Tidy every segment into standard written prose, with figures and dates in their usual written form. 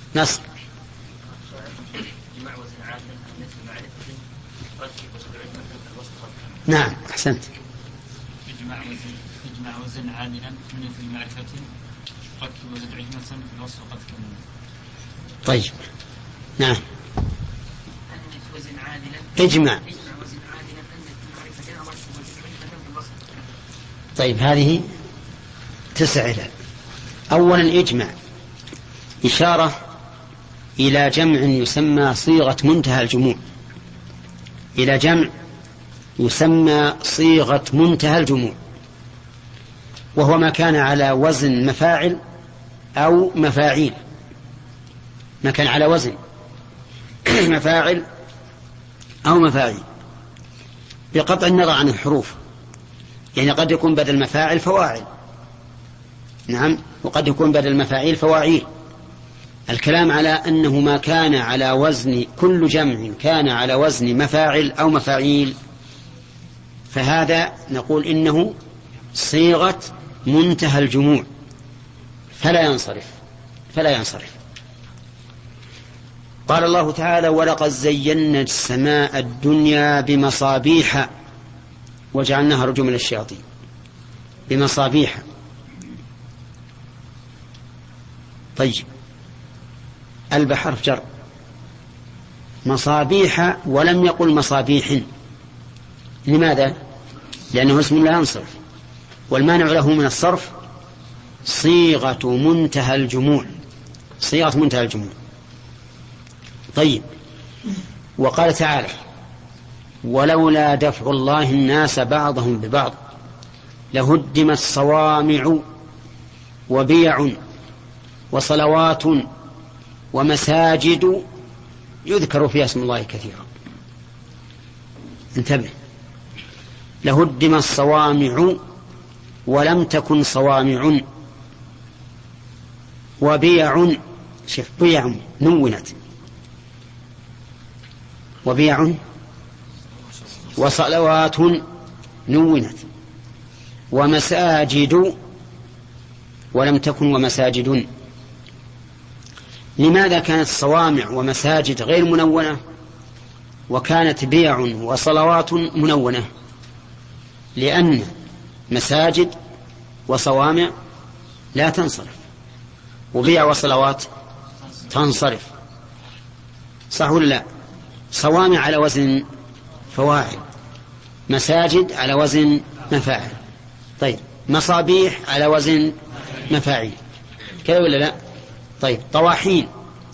نصب. نعم أحسنت. اجمع وزن عادلا من في معرفة قد وزد عجمة في الوصف قد كمل. طيب نعم. وزن عادلا اجمع. وزن عادلا في معرفة في الوصف. طيب هذه 9 علل. أولا اجمع إشارة إلى جمع يسمى صيغة منتهى الجموع، إلى جمع يسمى صيغة منتهى الجموع، وهو ما كان على وزن مفاعل أو مفاعيل، ما كان على وزن مفاعل أو مفاعيل، بقطع النظر عن الحروف. يعني قد يكون بدل مفاعل فواعل، نعم، وقد يكون بدل مفاعيل فواعيل. الكلام على أنه ما كان على وزن، كل جمع كان على وزن مفاعل أو مفاعيل، فهذا نقول إنه صيغة منتهى الجموع فلا ينصرف. قال الله تعالى: ولقد زينا السماء الدنيا بمصابيح وجعلناها رجوما للشياطين. بمصابيح. طيب البحر جر مصابيح ولم يقل مصابيح. لماذا؟ لأنه اسم لا ينصرف، والمانع له من الصرف صيغة منتهى الجموع. طيب وقال تعالى: ولولا دفع الله الناس بعضهم ببعض لهدمت صوامع وبيع وصلوات ومساجد يذكر فيها اسم الله كثيرا. انتبه، لهدم الصوامع ولم تكن صوامع، وبيع، شوف بيع نونت، وبيع، وصلوات نونت، ومساجد ولم تكن ومساجد. لماذا كانت صوامع ومساجد غير منونة وكانت بيع وصلوات منونة؟ لأن مساجد وصوامع لا تنصرف، وبيع وصلوات تنصرف، صح ولا لا؟ صوامع على وزن فواعل، مساجد على وزن مفاعل. طيب مصابيح على وزن مفاعيل، كذا ولا لا؟ طيب طواحين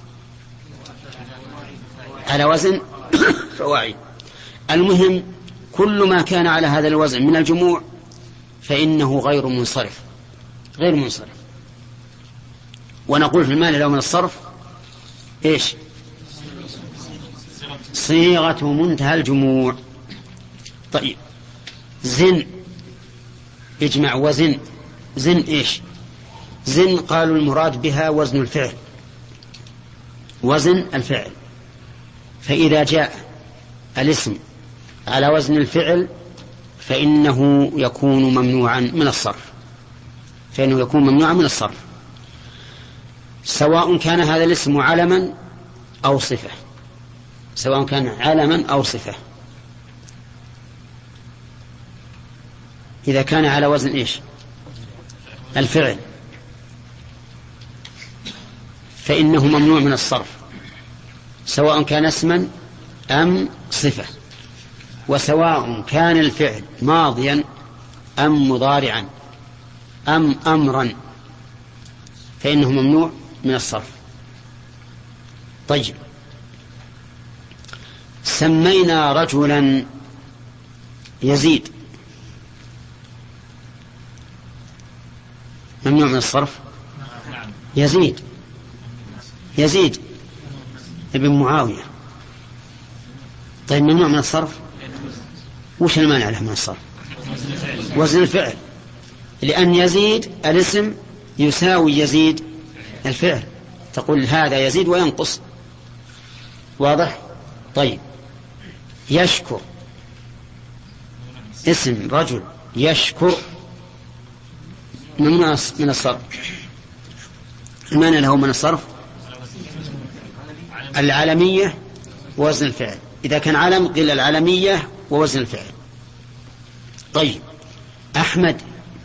على وزن فواعل. المهم كل ما كان على هذا الوزن من الجموع فإنه غير منصرف. ونقول في المال له من الصرف إيش؟ صيغة منتهى الجموع. طيب زن، اجمع وزن. زن إيش؟ زن قالوا المراد بها وزن الفعل، وزن الفعل. فإذا جاء الاسم على وزن الفعل فإنه يكون ممنوعا من الصرف، سواء كان هذا الاسم علما أو صفة. إذا كان على وزن إيش؟ الفعل فإنه ممنوع من الصرف، سواء كان اسما أم صفة، وسواء كان الفعل ماضيا أم مضارعا أم أمرا فإنه ممنوع من الصرف. طيب سمينا رجلا يزيد، ممنوع من الصرف. يزيد ابن معاوية. طيب ممنوع من الصرف. وش المانع له من الصرف؟ وزن الفعل، لأن يزيد الاسم يساوي يزيد الفعل، تقول هذا يزيد وينقص. واضح؟ طيب يشكر، اسم رجل يشكر، ممنوع من الصرف. المانع له من الصرف العلمية ووزن الفعل. إذا كان علم قيل العلمية ووزن الفعل. طيب أحمد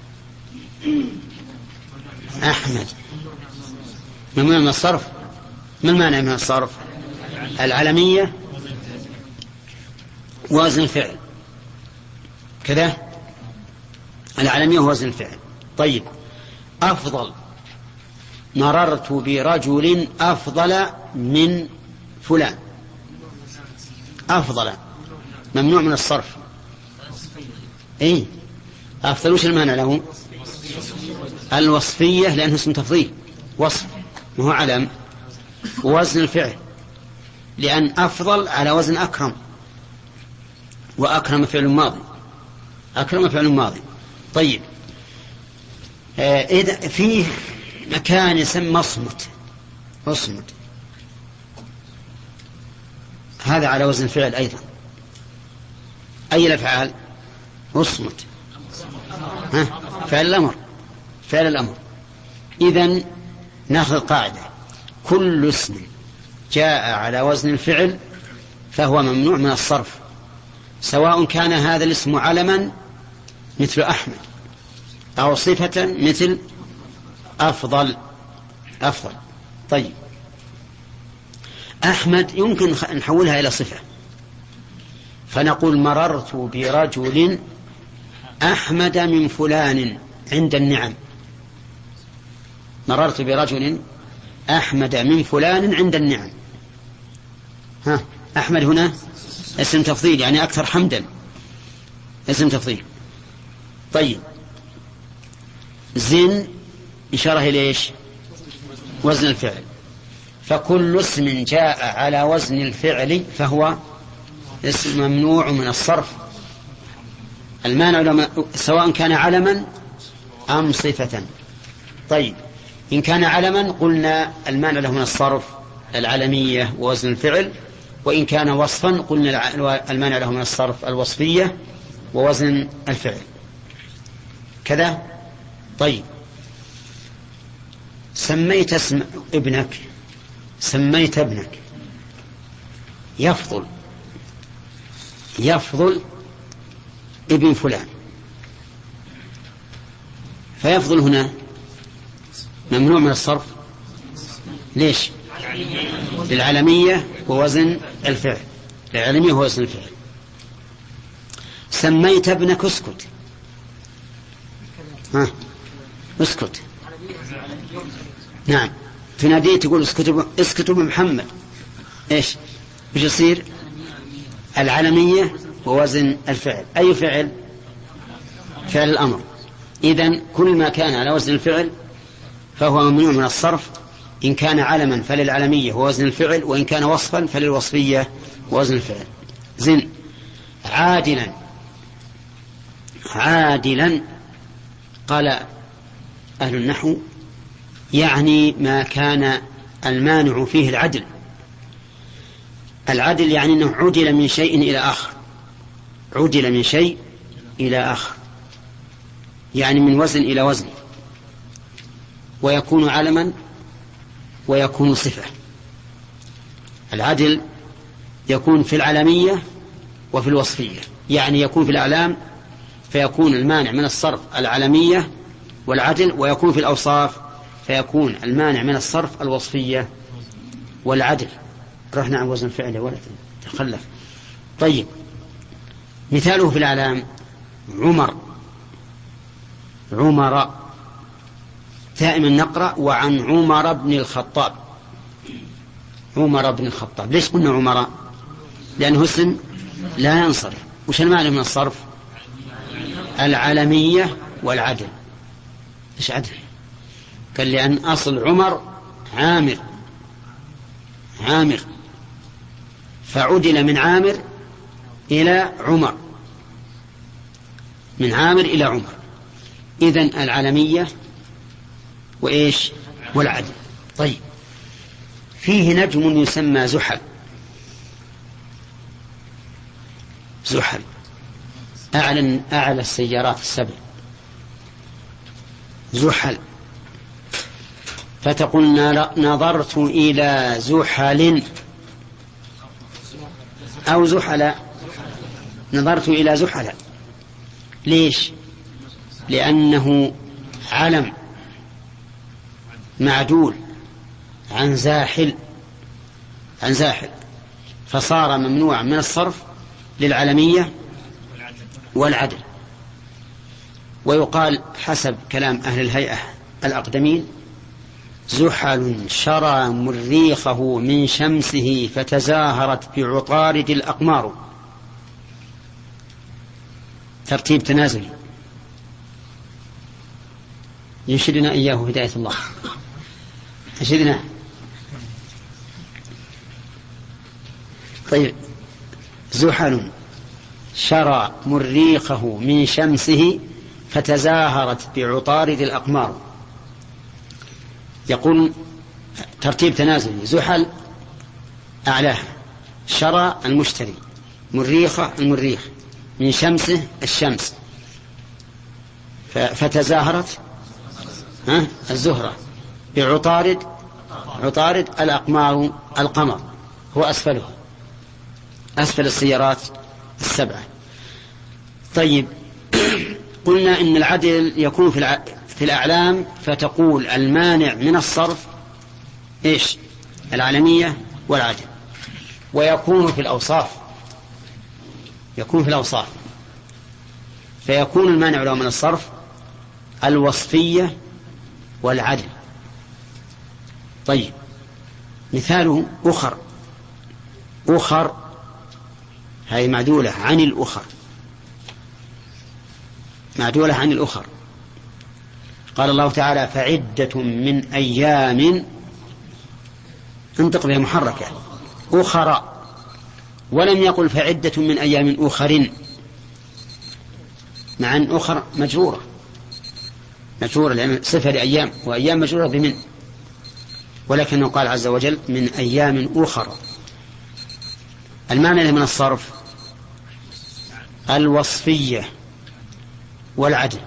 ممنوع من الصرف. ما المانع من الصرف؟ العلمية ووزن الفعل كذا، العلمية ووزن الفعل. طيب أفضل، مررت برجل أفضل من فلان. أفضل ممنوع من الصرف. إيه أفضل وش المانع له؟ الوصفية، لأنه اسم تفضيل وصف ما هو علم. ووزن الفعل لأن أفضل على وزن أكرم، وأكرم فعل ماضي، أكرم فعل ماضي. طيب إذا فيه مكان يسمى أصمت، هذا على وزن الفعل أيضا. أي الأفعال؟ أصمت فعل الأمر. إذن نأخذ قاعدة: كل اسم جاء على وزن الفعل فهو ممنوع من الصرف، سواء كان هذا الاسم علما مثل أحمد أو صفة مثل أفضل. طيب أحمد يمكن نحولها إلى صفة، فنقول مررت برجل أحمد من فلان عند النعم. مررت برجل أحمد من فلان عند النعم. أحمد هنا اسم تفضيل، يعني أكثر حمدا، اسم تفضيل. طيب زن إشارة إلى إيش؟ وزن الفعل. فكل اسم جاء على وزن الفعل فهو اسم ممنوع من الصرف. المانع سواء كان علما أم صفة. طيب إن كان علما قلنا المانع له من الصرف العلمية ووزن الفعل، وإن كان وصفا قلنا المانع له من الصرف الوصفية ووزن الفعل كذا. طيب سميت ابنك يفضل ابن فلان، فيفضل هنا ممنوع من الصرف. ليش؟ للعلمية ووزن الفعل. للعلمية ووزن الفعل. سميت ابنك اسكت. نعم تناديه تقول اسكتوا بمحمد، ايش يصير؟ العلمية ووزن الفعل. أي فعل؟ فعل الأمر. إذن كل ما كان على وزن الفعل فهو ممنوع من الصرف. إن كان علما فللعلمية ووزن الفعل، وإن كان وصفا فللوصفية ووزن الفعل. زن عادلا قال أهل النحو يعني ما كان المانع فيه العدل. العدل يعني أنه عدل من شيء إلى آخر، يعني من وزن إلى وزن، ويكون علما ويكون صفة. العدل يكون في العلمية وفي الوصفية، يعني يكون في الأعلام فيكون المانع من الصرف العلمية والعدل، ويكون في الأوصاف فيكون المانع من الصرف الوصفية والعدل. رحنا عن وزن فعل ولا تخلف. طيب مثاله في الأعلام: عمر دائما نقرأ وعن عمر بن الخطاب. ليش قلنا عمر؟ لأنه اسم لا ينصرف. وش المعنى من الصرف؟ العلمية والعدل. إيش عدل؟ قال لأن أصل عمر عامر فعدل من عامر إلى عمر، من عامر إلى عمر. إذن العلمية وإيش؟ والعدل. طيب فيه نجم يسمى زحل أعلى السيارات السبع. زحل، فتقول نظرت إلى زحل أو زحل. نظرت إلى زحل. ليش؟ لأنه علم معدول عن زاحل فصار ممنوعا من الصرف للعلمية والعدل. ويقال حسب كلام أهل الهيئة الأقدمين: زحل شرى مريخه من شمسه فتزاهرت بعطارد الأقمار. ترتيب تنازلي ينشدنا إياه هداية الله. ينشدنا. طيب، زحل شرى مريخه من شمسه فتزاهرت بعطارد الأقمار. يقول ترتيب تنازلي: زحل أعلاها، شرى المشتري، مريخة المريخ، من شمسه الشمس، فتزاهرت الزهرة بعطارد الأقمار. القمر هو أسفله، أسفل السيارات السبعة. طيب، قلنا إن العدل يكون في الأعلام، فتقول المانع من الصرف إيش؟ العلمية والعدل. ويكون في الأوصاف، فيكون المانع له من الصرف الوصفية والعدل. طيب، مثاله أخر هذه معدولة عن الأخر. قال الله تعالى: فعدة من أيام، انطق بها محركة، أخرى. ولم يقل فعدة من أيام أخر، مع أن أخر مجرورة لأن صفة لأيام، وأيام مجرورة بمن، ولكنه قال عز وجل: من أيام أخرى. المعنى من الصرف الوصفية والعدل.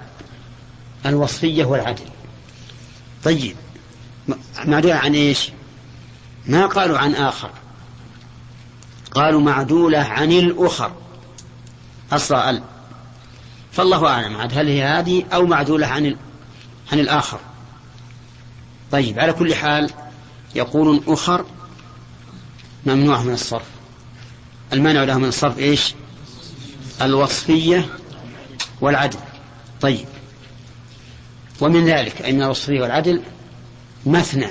طيب، معدولة عن إيش؟ ما قالوا عن آخر، قالوا معدولة عن الأخر أصلا. فالله أعلم عاد هل هي هذه أو معدولة عن الآخر. طيب، على كل حال يقولون أخر ممنوع من الصرف. المانع له من الصرف إيش؟ الوصفية والعدل. طيب، ومن ذلك أي من الوصفية والعدل مثنى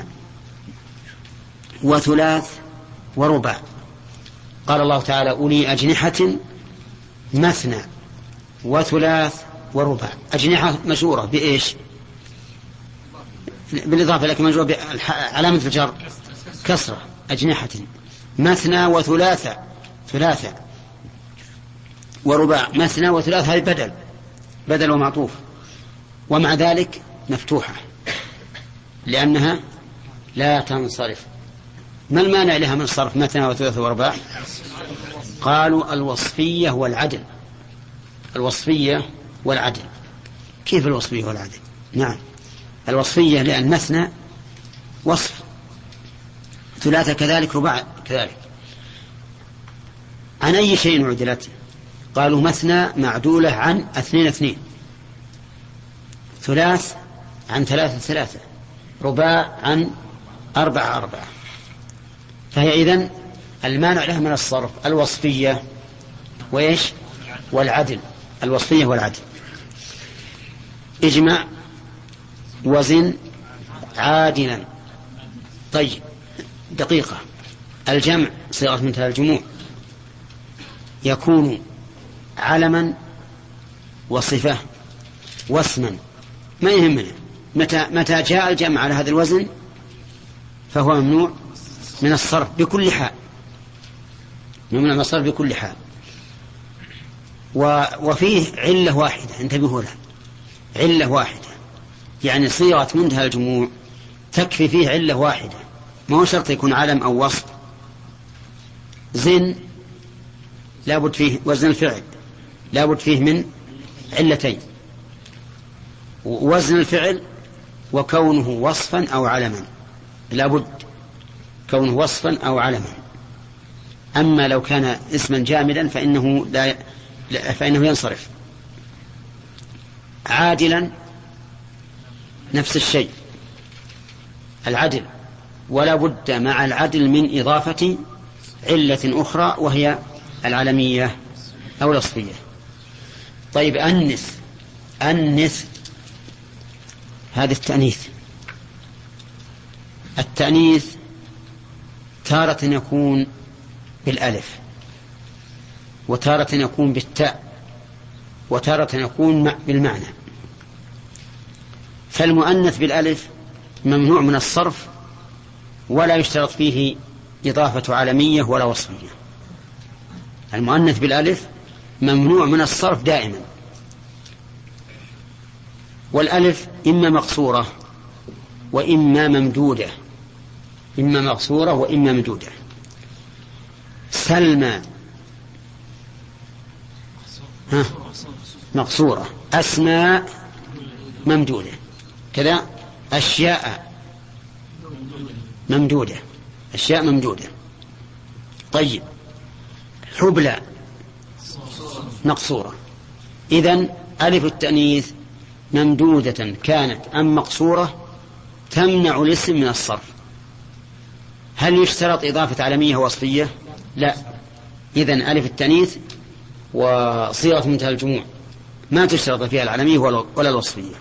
وثلاث ورباع. قال الله تعالى: أولي أجنحة مثنى وثلاث ورباع. أجنحة مجرورة بإيش؟ بالإضافة، لكن مجرورة بعلامة الجر كسرة. أجنحة مثنى ثلاثة ورباع. مثنى وثلاث هذه بدل ومعطوف، ومع ذلك مفتوحة لأنها لا تنصرف. ما المانع لها من الصرف مثنى وثلاث ورباع؟ قالوا الوصفية والعدل. كيف الوصفية والعدل؟ نعم، الوصفية لأن مثنى وصف، ثلاثة كذلك، رباع كذلك. عن أي شيء عدلت؟ قالوا مثنى معدولة عن 2، ثلاث عن 3، رباع عن 4. فهي إذن المانع لها من الصرف الوصفية وإيش؟ والعدل. الوصفية والعدل. اجمع وزن عادلا. طيب، دقيقة. الجمع صيغة منتهى الجموع يكون علما وصفة واسما، ما يهمنا متى جاء الجمع على هذا الوزن فهو ممنوع من الصرف بكل حال، ممنوع من الصرف بكل حال. وفيه علة واحدة، انتبهوا لها، علة واحدة، يعني صيغة منتهى الجموع تكفي فيه علة واحدة، ما هو شرط يكون علم أو وصف. زن لابد فيه، وزن الفعل لابد فيه من علتين: وزن الفعل وكونه وصفا أو علما، لابد كونه وصفا أو علما. أما لو كان اسما جامدا فإنه ينصرف. عادلا نفس الشيء، العدل، ولا بد مع العدل من إضافة علة أخرى وهي العلمية أو الوصفية. طيب أنث هذا التأنيث تارة يكون بالألف، وتارة يكون بالتاء، وتارة يكون بالمعنى. فالمؤنث بالألف ممنوع من الصرف ولا يشترط فيه إضافة علمية ولا وصفية. المؤنث بالألف ممنوع من الصرف دائما، والألف إما مقصورة وإما ممدودة، إما مقصورة وإما ممدودة. سلمى مقصورة، أسماء ممدودة، كذا أشياء ممدودة، أشياء ممدودة. طيب حبلى مقصورة. إذن ألف التأنيث ممدودة كانت أم مقصورة تمنع الاسم من الصرف. هل يشترط إضافة علمية وصفية؟ لا. إذن ألف التأنيث وصيغة منتهى الجموع ما تشترط فيها العلمية ولا الوصفية.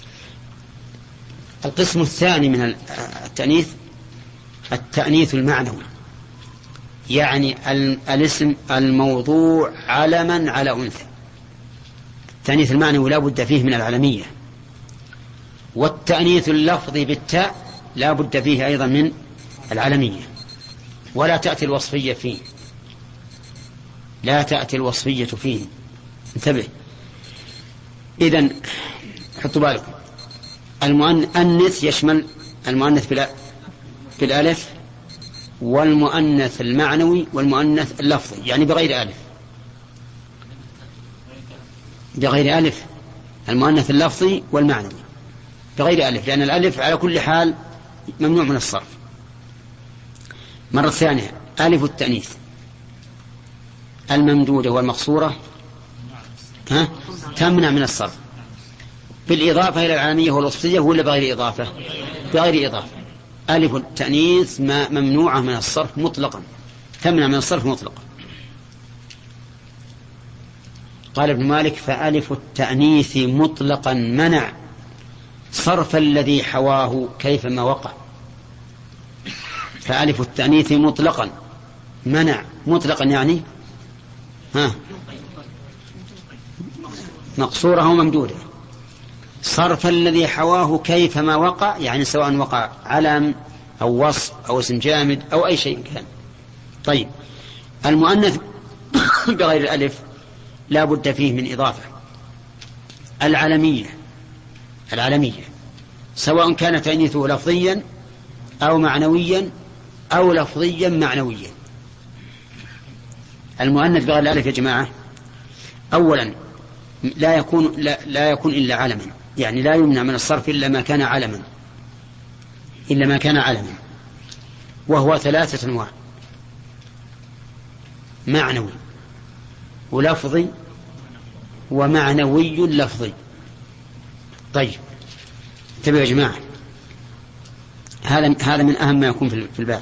القسم الثاني من التأنيث التأنيث المعنوي، يعني الاسم الموضوع علما على أنثى. التأنيث المعنوي لا بد فيه من العلمية، والتأنيث اللفظي بالتاء لا بد فيه أيضا من العلمية، ولا تأتي الوصفية فيه، لا تأتي الوصفية فيه. انتبه. إذن حطوا بالكم، المؤنث يشمل المؤنث بالألف والمؤنث المعنوي والمؤنث اللفظي، يعني بغير ألف، بغير ألف المؤنث اللفظي والمعنوي بغير ألف، لأن الألف على كل حال ممنوع من الصرف. مرة ثانية ألف التأنيث الممدودة والمقصورة تمنع من الصرف بالإضافة إلى العلمية والوصفية ولا بغير إضافة؟ بغير إضافة. ألف التأنيث ممنوعة من الصرف مطلقا، تمنع من الصرف مطلقا. قال ابن مالك فألف التأنيث مطلقا منع صرف الذي حواه كيفما وقع. فألف التأنيث مطلقا منع، مطلقا يعني مقصورة أو ممدودة، صرف الذي حواه كيفما وقع، يعني سواء وقع علم أو وصف أو اسم جامد أو أي شيء كان. طيب المؤنث بغير الألف لا بد فيه من إضافة العلمية سواء كان تأنيثه لفظيا أو معنويا أو لفظيا معنويا. المؤنث بغير الألف يا جماعة أولا لا يكون إلا علما، يعني لا يمنع من الصرف إلا ما كان علما، وهو 3 أنواع: معنوي ولفظي ومعنوي لفظي. طيب انتبهوا يا جماعة، هذا من أهم ما يكون في الباب.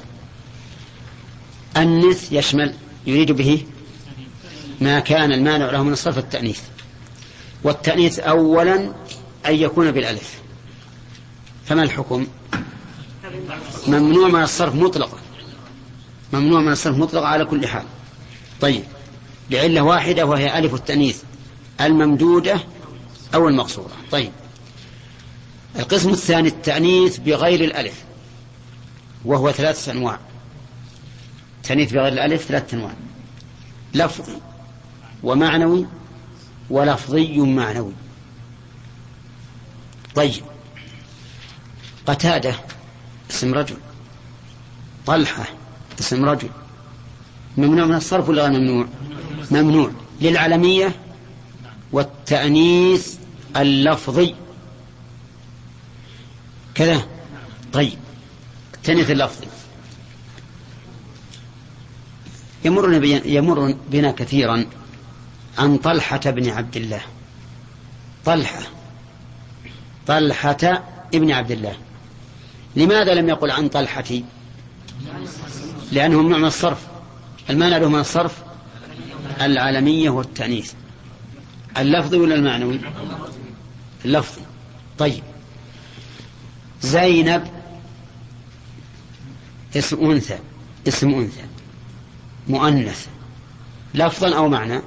النث يريد به ما كان المانع له من الصرف التأنيث، والتأنيث أولا أن يكون بالألف. فما الحكم؟ ممنوع من الصرف مطلقا، ممنوع من الصرف مطلقا على كل حال. طيب لعلة واحدة وهي ألف التأنيث الممدودة أو المقصورة. طيب القسم الثاني التأنيث بغير الألف، وهو 3 أنواع. التأنيث بغير الألف 3 أنواع: لفظي ومعنوي ولفظي معنوي. طيب قتادة اسم رجل، طلحة اسم رجل، ممنوع من الصرف ولا غير ممنوع؟ ممنوع للعلمية والتأنيث اللفظي كذا. طيب التأنيث اللفظي يمر بنا كثيرا عن طلحة بن عبد الله. طلحة ابن عبد الله. لماذا لم يقل عن طلحة؟ لأنه ممنوع من الصرف. المانع له من الصرف العالمية والتأنيث، اللفظي ولا المعنوي؟ اللفظي. طيب، زينب اسم أنثى مؤنث، لفظا أو معنى؟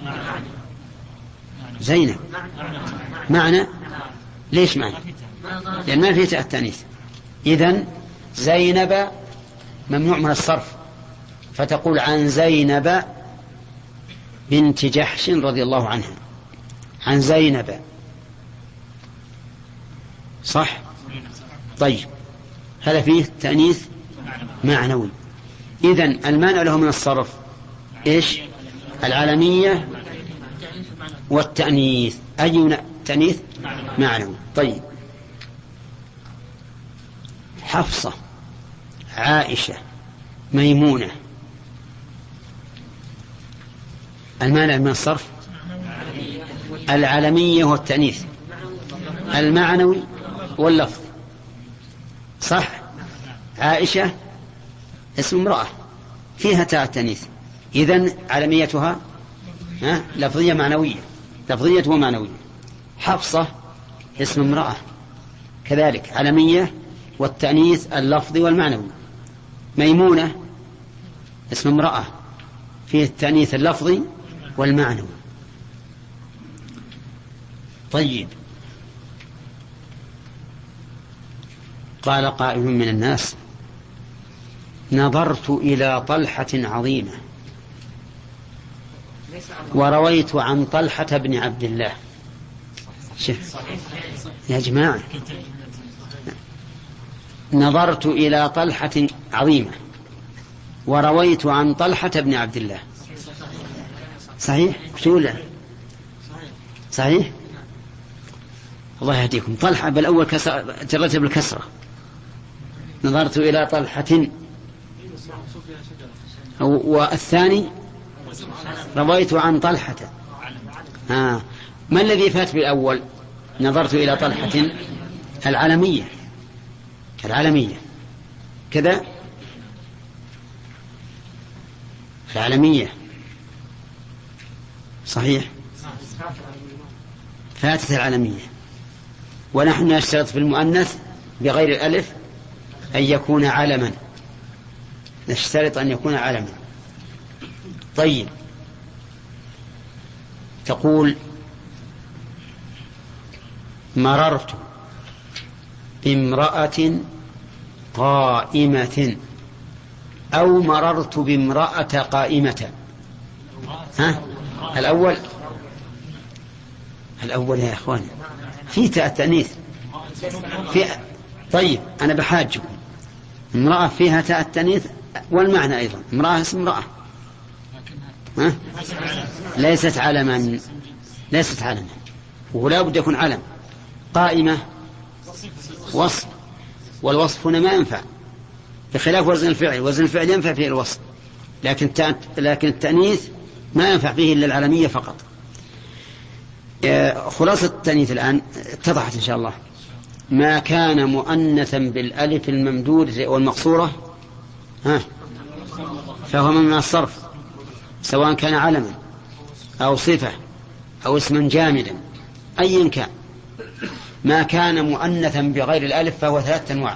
زينب معنى. ليش معنى؟ لأن ما فيه التأنيث. إذن زينب ممنوع من الصرف، فتقول عن زينب بنت جحش رضي الله عنها، عن زينب. صح؟ طيب، هذا فيه تأنيث معنوي. إذن المانع له من الصرف إيش؟ العالمية والتأنيث. أي تأنيث؟ معنوي. طيب، حفصة، عائشة، ميمونة، المانع من الصرف العالمية والتأنيث، المعنوي واللفظ. صح؟ عائشة اسم امرأة فيها تاء التأنيث، إذن عالميتها لفظية معنوية، لفظية ومعنوية. حفصة اسم امرأة كذلك عالمية والتأنيث اللفظي والمعنوي. ميمونة اسم امرأة فيه التأنيث اللفظي والمعنوي. طيب، قال قائل من الناس: نظرت إلى طلحة عظيمة ورويت عن طلحة بن عبد الله. شوف يا جماعة، نظرت إلى طلحة عظيمة ورويت عن طلحة بن عبد الله. صحيح؟ بسهولة. صحيح؟ الله يهديكم. طلحة بالأول جرت بالكسرة. نظرت إلى طلحة، والثاني رويت عن طلحة. ما الذي فات بالأول؟ نظرت إلى طلحة العالمية كذا، العالمية. صحيح، فاتت العالمية. ونحن نشترط في المؤنث بغير الألف أن يكون علما، نشترط أن يكون علما. طيب، تقول: مررت بامرأة قائمة، أو مررت بامرأة قائمة. الأول يا إخواني في تأنيث في. طيب، أنا بحاجكم. امرأة فيها تاء التأنيث والمعنى أيضا. امرأة اسم امرأة، ليست علما، ولا بد يكون علم. قائمة وصف، والوصف هنا ما ينفع، بخلاف وزن الفعل. وزن الفعل ينفع فيه الوصف، لكن التأنيث ما ينفع فيه إلا العالمية فقط. خلاصة التأنيث الآن اتضحت إن شاء الله. ما كان مؤنثا بالألف الممدود والمقصورة فهو من الصرف، سواء كان علما أو صفة أو اسما جامدا أيا كان. ما كان مؤنثا بغير الألف فهو 3 أنواع: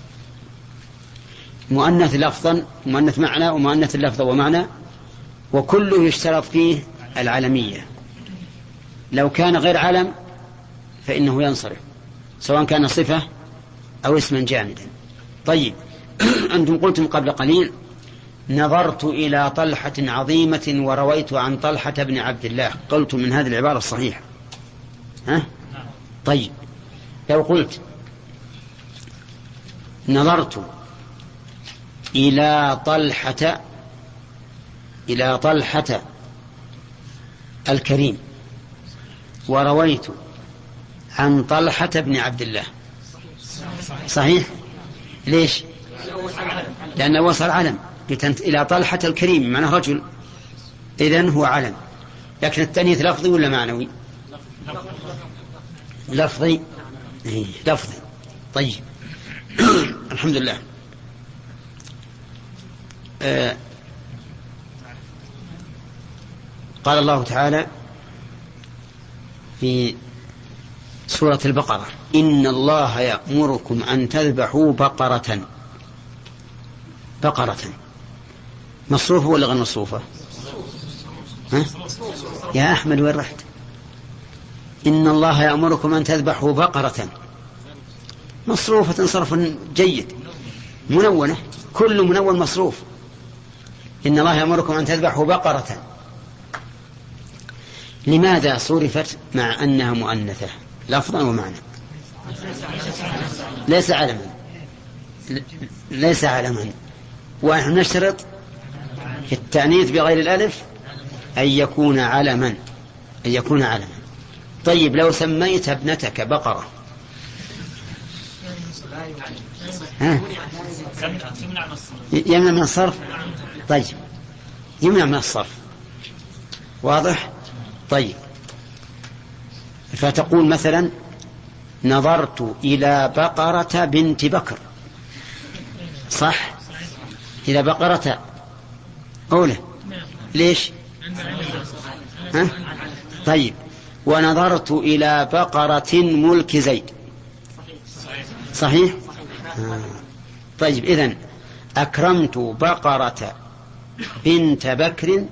مؤنث لفظا، مؤنث معنى، ومؤنث لفظا ومعنى، وكله يشترط فيه العالمية. لو كان غير علم فإنه ينصرف، سواء كان صفة أو اسما جامدا. طيب، أنتم قلتم قبل قليل: نظرت إلى طلحة عظيمة ورويت عن طلحة بن عبد الله. قلت من هذه العبارة الصحيحة. طيب، لو قلت: نظرت إلى طلحة الكريم ورويت عن طلحة بن عبد الله. صحيح؟ ليش؟ لأنه وصل علم. إلى طلحة الكريم معناه رجل، إذن هو علم. لكن التأنيث لفظي ولا معنوي؟ لفظي. لفظي. طيب. الحمد لله. قال الله تعالى في سورة البقرة: إن الله يأمركم أن تذبحوا بقرة. بقرة مصروفة ولا غير مصروفة؟ ها؟ يا أحمد وين رحت؟ إن الله يأمركم أن تذبحوا بقرة مصروفة صرف جيد، منونة، كل منون مصروف. إن الله يأمركم أن تذبحوا بقرة. لماذا صرفت مع أنها مؤنثة لفظا ومعنى؟ ليس علما، ليس علما. ونحن نشترط في التأنيث بغير الألف أن يكون علما، أن يكون علما. طيب لو سميت ابنتك بقرة يمنع من الصرف؟ طيب يمنع من الصرف، واضح؟ طيب فتقول مثلا: نظرت إلى بقرة بنت بكر، صح؟ إلى بقرة أولى، ليش؟ ها؟ طيب ونظرت إلى بقرة ملك زيد، صحيح؟ طيب إذن أكرمت بقرة بنت بكر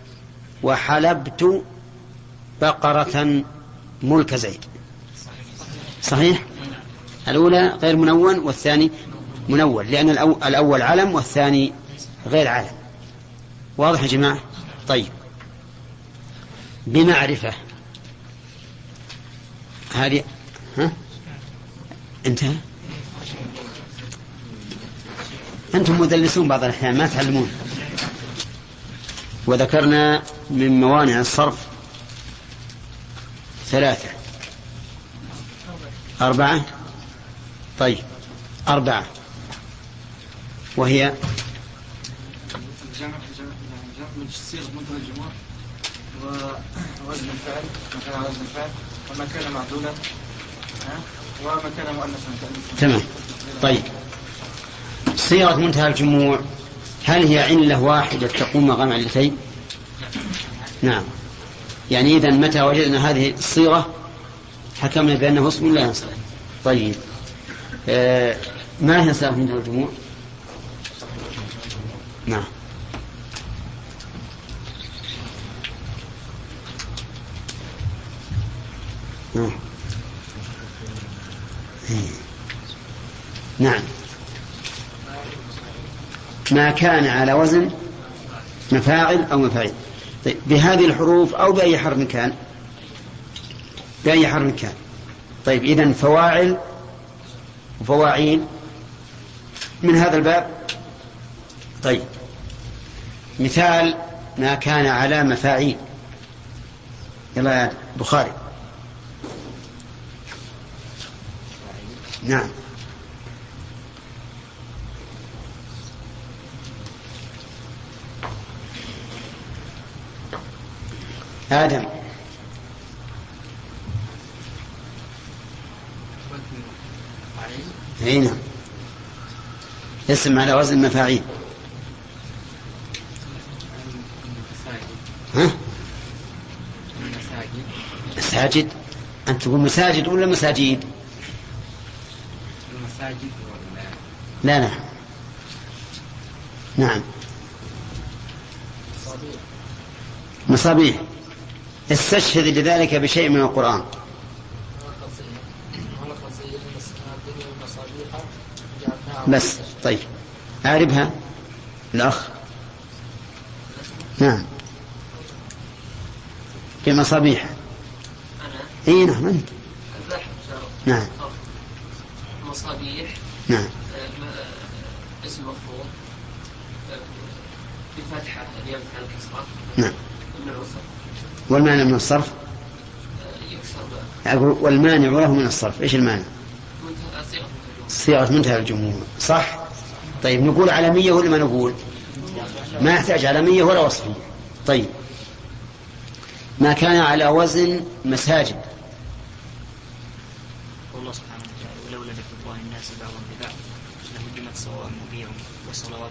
وحلبت بقرة ملك زيد، صحيح؟ الأولى غير منون والثاني منون، لأن الأول علم والثاني غير علم. واضح يا جماعة؟ طيب بمعرفة هذه انتهى. أنتم مدلسون بعض الأحيان ما تعلمون. وذكرنا من موانع الصرف 3 4. طيب 4 وهي من صيغ منتهى الجموع ووزن الفعل، ما كان على وزن الفعل، وما كان معدولا، وما كان مؤنثا. تمام. طيب صيغة منتهى الجموع هل هي علة واحدة تقوم مقام علتين؟ نعم. يعني إذن متى وجدنا هذه الصيغة حكمنا بأنه اسم لا ينصرف. طيب ما هي صيغة منتهى الجموع؟ نعم. نعم. ما كان على وزن مفاعل أو مفاعيل. طيب بهذه الحروف أو بأي حرف كان، بأي حرف كان. طيب إذن فواعل وفواعيل من هذا الباب. طيب مثال ما كان على مفاعيل. يلا يا بخاري. نعم. آدم. هنا اسم على وزن مفاعيل. ها؟ مساجد. أنت تقول مساجد ولا مساجيد؟ لا لا. نعم. مصابيح. استشهد لذلك بشيء من القرآن. بس طيب أعربها الأخ. نعم. بمصابيح. اي نعم انت. نعم. مصابيح. نعم. اسم مفعول بفتحة الياء على الكسرة. نعم. والمانع من الصرف والمانع له من الصرف. ايش المانع؟ صيغة منتهى الجموع. صح. طيب نقول علمية ولا ما نقول؟ ما يحتاج علمية ولا وصفية. طيب ما كان على وزن مساجد. والله سبحانه وتعالى ولولا ذكر الله الناس بعضهم ببعض لهدمت صوامع وبيع وصلوات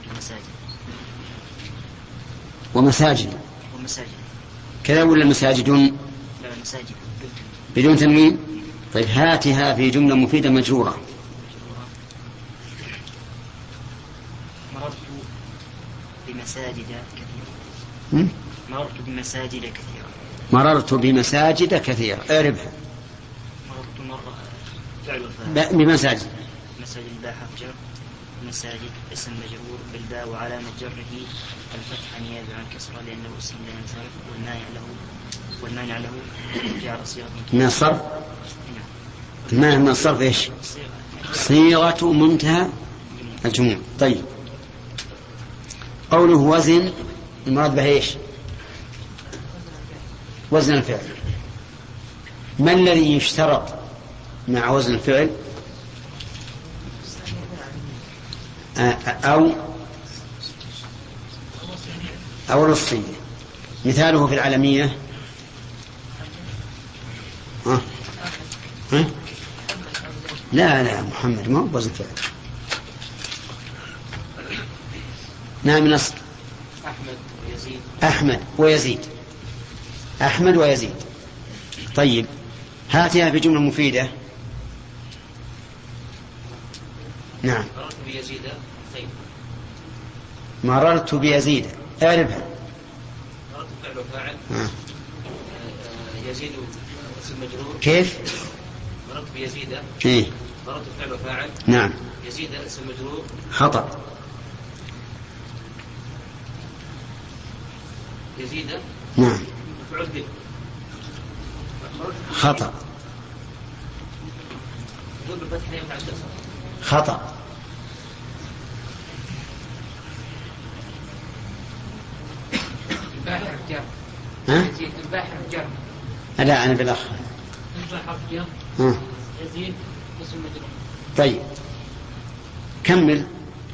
ومساجد كذا ولا مساجدون؟ لا مساجد بدون تنوين. طيب هاتها في جملة مفيدة مجرورة. مررت بمساجد كثيرة اعربها. مررت مرة فعل وفاعل بمساجد. مساجد الباء حرف جر، مساجد اسم مجرور بالباء وعلامة جره الفتحة نيابة عن كسرة لأنه اسم لا ينصرف والمانع له جاء صيغة من الصرف. ما من الصرف ايش؟ صيغة منتهى الجموع. طيب قوله وزن المراد به ايش؟ وزن الفعل. ما الذي يشترط مع وزن الفعل؟ أو الوصفية. مثاله في العالمية لا محمد ما هو وزن فعل. نعم نصر. أحمد ويزيد. طيب هاتها في جملة مفيدة. نعم. مررت بيزيد اعرفها. مررت فعل وفاعل. يزيد اسم مجرور. كيف؟ مررت بيزيد. ايه. مررت فعل وفاعل. نعم. يزيد اسم مجرور. خطأ. يزيد. نعم. مفعول به. خطأ. خطأ. لا أنا بالأخ. يزيد اسم مجرور. طيب كمل.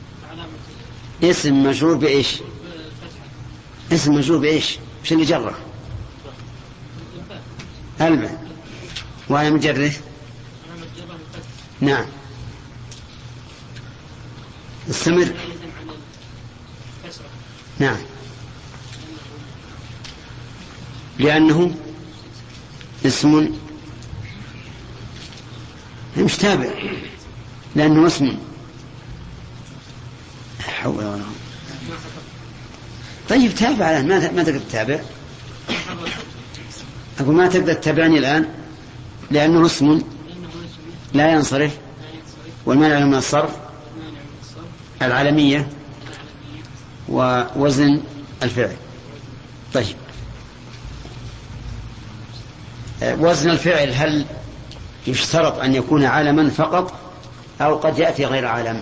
اسم مجرور بإيش؟ اسم مجرور بإيش؟ وش اللي جره؟ الباء. وأنا مجره. نعم. استمر. نعم. لأنه اسم مش تابع لأنه اسم. حول ولا قوة. طيب تابع الآن ما تقدر تتابع. أقول ما تقدر تتابعني الآن لأنه اسم لا ينصرف والمانع من الصرف العالمية ووزن الفعل. طيب وزن الفعل هل يشترط أن يكون علما فقط أو قد يأتي غير علم؟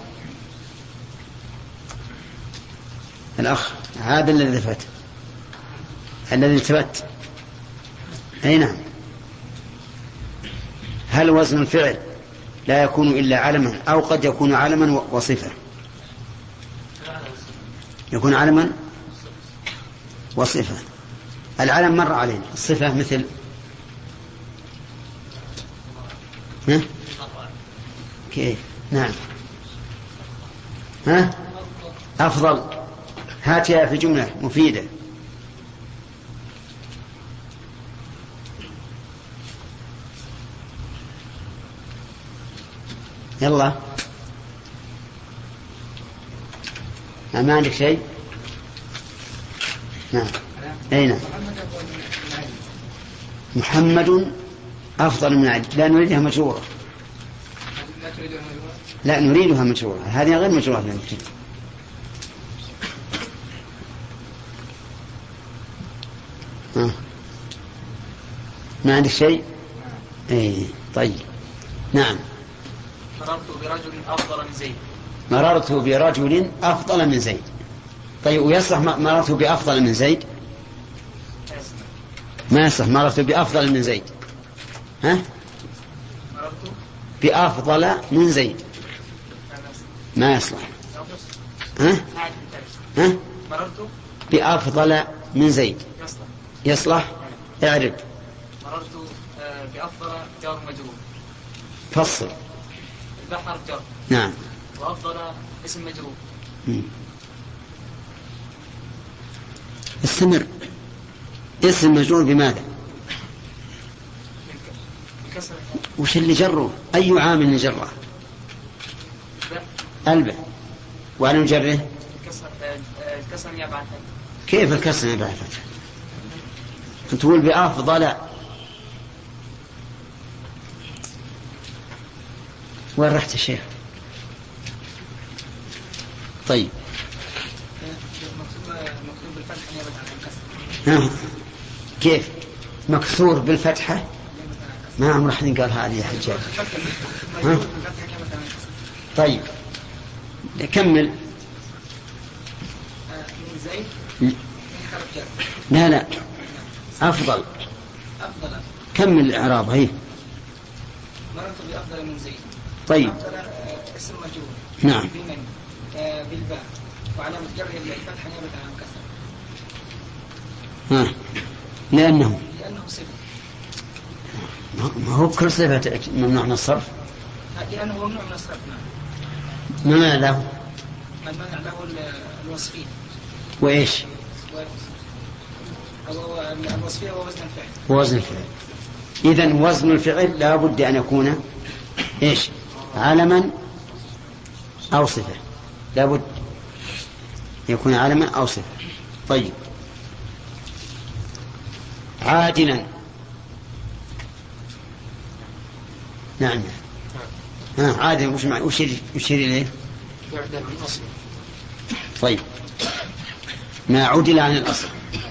الأخ هذا الذي فات الذي ثبت. أي نعم. هل وزن الفعل لا يكون إلا علما أو قد يكون علما وصفة؟ يكون علما وصفة. العلم مر علينا. الصفة مثل كيف؟ نعم. أفضل. هاتها في جملة مفيدة. يلا ما عندك شيء؟ نعم. أين محمد أفضل من علي. لا نريدها مجرورة. لا نريدها مجرورة. هذه غير مجرورة للمكتب. ما عندك شيء؟ اي طيب. نعم. مررت برجل أفضل من زيد. مررت برجل أفضل من زيد. طيب ويصلح مررت بأفضل من زيد؟ ما يصلح مررت بأفضل من زيد. مررت بأفضل من زيد ما يصلح. مررت بأفضل من زيد يصلح. يصلح. اعرب. مررت بأفضل جار مجرور. فصل. الباء حرف جر. نعم. وأفضل اسم مجرور. استمر. اسم مجرور بماذا؟ بكسر وش اللي جره؟ أي عامل جره؟ الباء. وعلى مجره الكسر نيابة عن فتح. كيف الكسر نيابة عن فتح؟ أنت تقول بأفضل. وين رحت يا شيخ؟ طيب مكتوب بالفتح نيابة عن الكسر. كيف مكسور بالفتحة؟ ما عمر أحد قال هذه يا حجاج. طيب كمل. من زيد حرف جر. لا أفضل. أفضل. كمل الإعراب. هي مررت بأفضل من زيد. طيب. أفضل اسم مجرور. نعم. بمن بالباء وعلامة جره الفتحة نيابة عن الكسر. لأنه صفة. ما هو كل صفة ممنوع من الصرف. لأنه ممنوع من الصرف. ما معنى له؟ المنع له الوصفية. وإيش؟ الوصفية ووزن الفعل. وزن الفعل. إذن وزن الفعل لا بد أن يكون إيش؟ علما أو صفة. لا بد يكون علما أو صفة. طيب عادلا. نعم. عادلا وش يشير إليه؟ يعدل من أصله. طيب ما عدل عن الأصل،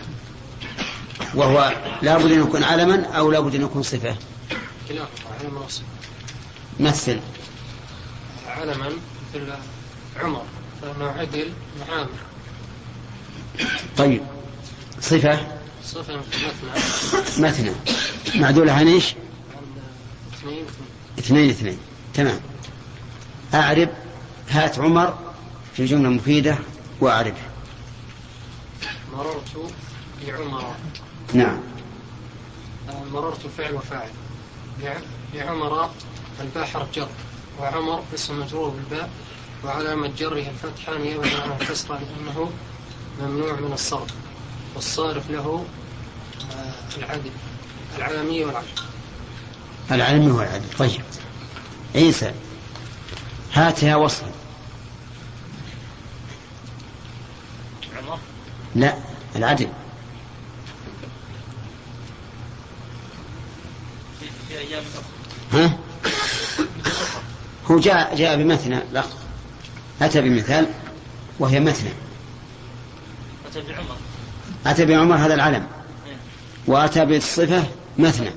وهو لا بد أن يكون علما أو لا بد أن يكون صفة. كلاهما علم الأصل. مثل علما مثل عمر فإنه عدل معامر. طيب صفة مثنى معدولة عن ايش؟ اثنين. تمام. أعرب. هات عمر في جملة مفيدة وأعرب. مررت بعمر. نعم. مررت فعل وفاعل. بعمر الباء حرف جر وعمر اسم مجرور بالباء وعلامة جره الفتحة نيابة عن الكسرة لأنه ممنوع من الصرف والصارف له العدل العالمية والعدل. العالمية والعدل. طيب عيسى هاتها وصلا. لا العدل. ها هو جاء بمثنى. لا أتى بمثال وهي مثنى. أتى بعمر هذا العلم وأتى بالصفة مثنى.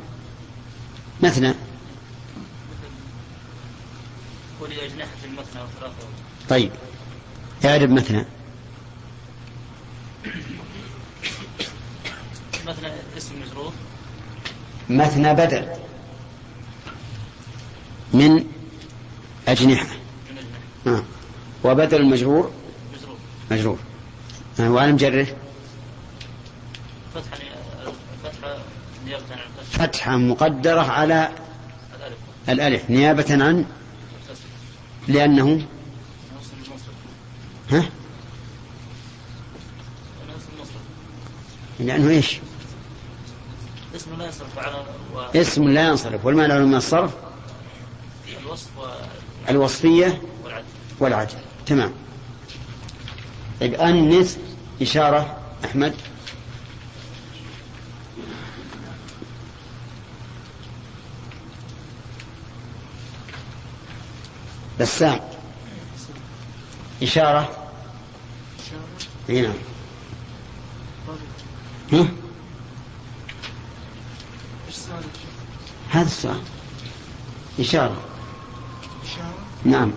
طيب اعرب مثنى. اسم مجرور. مثنى بدل من أجنحة. وبدل المجرور مجرور. وعلى مجره فتحة مقدرة على الألف نيابة عن لأنه لأنه إيش؟ اسم لا ينصرف والمانع من الصرف الوصفية والعدل. تمام. طيب أنس إشارة أحمد. بسام إشارة. هنا هذا السؤال. إشارة. نعم.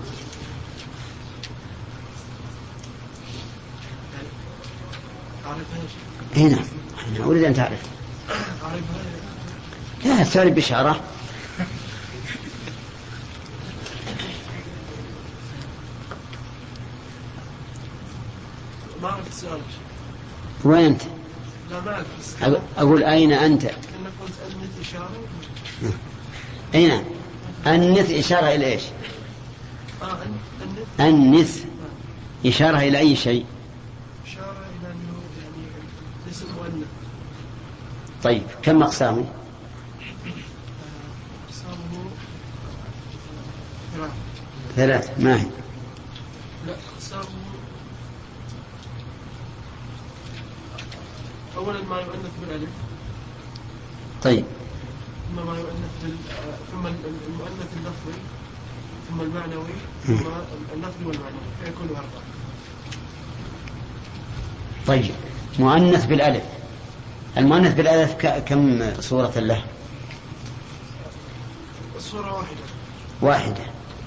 هنا أنا أريد أن تعرف. لا السؤال بإشارة. ضعف وين أنت؟ لا معك أقول أين أنت؟ أنا قلت أنث إشارة. أين أنث إشارة إلى إيش؟ أنث أنث إشارة إلى أي شيء؟ إشارة إلى أنه يعني اسم مؤنث. طيب كم أقسامه؟ أقسامه 3. ما هي؟ لا أقسامه أولا ما يؤنث بالألف. طيب ثم ما يؤنث ثم المؤنث اللفظي ثم المعنوي ثم اللفظي والمعنوي فيكون 4. طيب مؤنث بالألف. المؤنث بالألف كم صورة له؟ الصورة واحدة.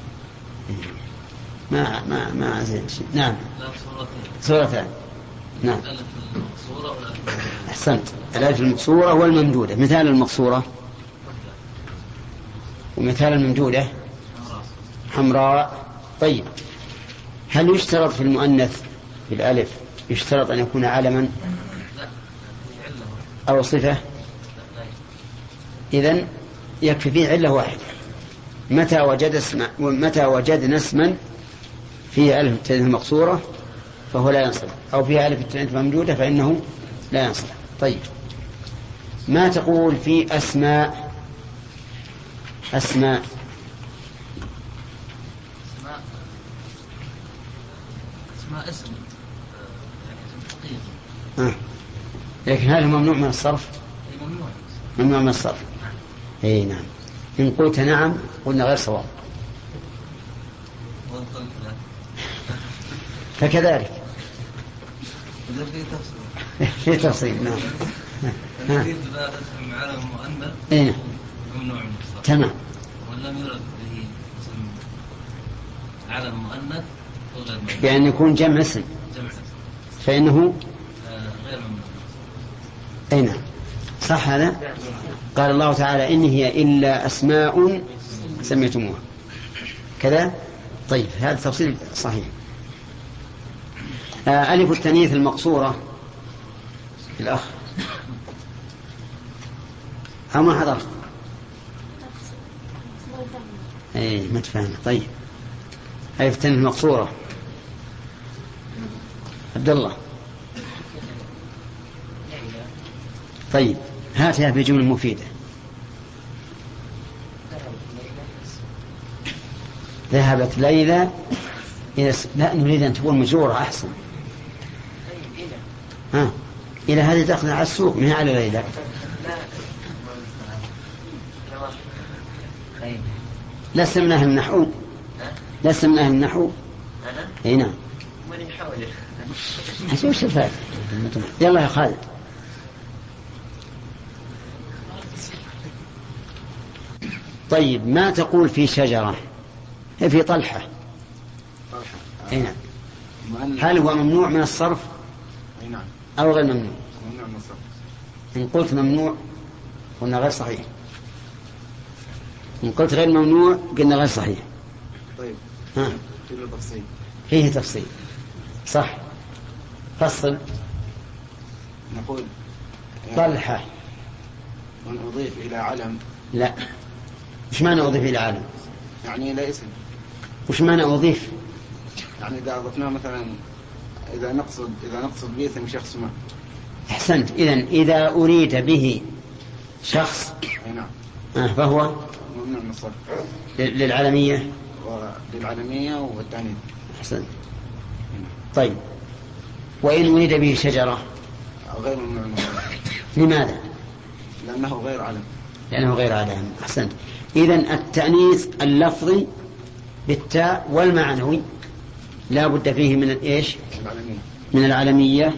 ما زين شيء. نعم لا صورتان. نعم الألف المقصورة والألف أحسنت. الألف المقصورة والممدودة. مثال المقصورة ومثال الممدودة حمراء. طيب هل يشترط في المؤنث بالألف يشترط أن يكون علما أو صفة؟ إذن يكفي فيه علة واحدة. متى وجدنا اسما فيه ألف التأنيث مقصورة فهو لا ينصرف، أو فيه ألف التأنيث ممدودة فإنه لا ينصرف. طيب ما تقول في أسماء؟ اسم يعني اسم حقيقي. لكن هل هو ممنوع من الصرف؟ ممنوع من الصرف. اي نعم. إن قلت نعم قلنا غير صواب. فكذلك في تفصيل. نعم. علم مؤنث اي ممنوع من الصرف. تمام. ولم يرد به اسم علم مؤنث بأن يكون جمع اسم فإنه غير ممنوع. أي نعم صح هذا. قال الله تعالى إن هي إلا أسماء سميتموها كذا. طيب هذا تفصيل صحيح. ألف التأنيث المقصورة الأخ أو ما حضرت؟ أي ما تفهم. طيب ألف التأنيث المقصورة عبد الله. طيب هاتها بجملة مفيدة. ذهبت ليلى لا نريد أن تكون مجرورة أحسن. إلى هذه دخل على السوق من على ليلى. لا سمناها النحو. لا سمناها النحو. اي نعم. وش الفائدة؟ يلا يا خالد. طيب ما تقول في شجرة في طلحة؟ اي نعم. هل هو ممنوع من الصرف أو غير ممنوع؟ ممنوع من الصرف. إن قلت ممنوع قلنا غير صحيح. إن قلت غير ممنوع قلنا غير صحيح. طيب فيه تفصيل. فيه تفصيل صح. فصل. نقول طلحة من أضيف إلى علم. لا وش معنى أضيف إلى علم؟ يعني لا اسم. وش معنى أضيف؟ يعني إذا أضفناه مثلا إذا نقصد به اسم شخص ما. أحسنت. إذا أريد به شخص نعم فهو ممنوع من الصرف للعلمية والتأنيث. أحسنت. طيب وإن أريد به شجرة غير ممنوع من الصرف. لماذا؟ لأنه غير علم. لأنه غير علم. أحسنت. إذن التأنيث اللفظي بالتاء والمعنوي لا بد فيه من إيش؟ من العلمية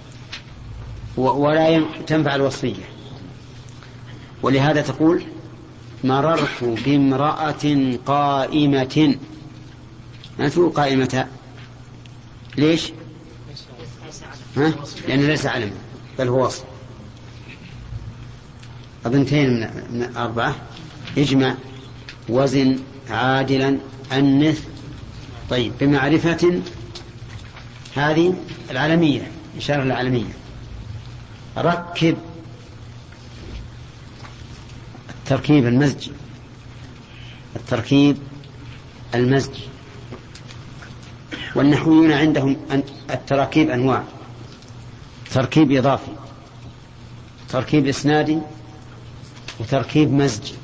ولا تنفع الوصفية. ولهذا تقول مررت بامرأة قائمة. ما تقول قائمة ليش؟ لأنه ليس علم بل هو وصف. ابنتين من 4 اجمع وزن عادلا أنث. طيب بمعرفة هذه العالمية، إشارة العالمية. ركب التركيب المزجي، التركيب المزجي. والنحويون عندهم التراكيب أنواع: تركيب إضافي، تركيب إسنادي، وتركيب مزجي.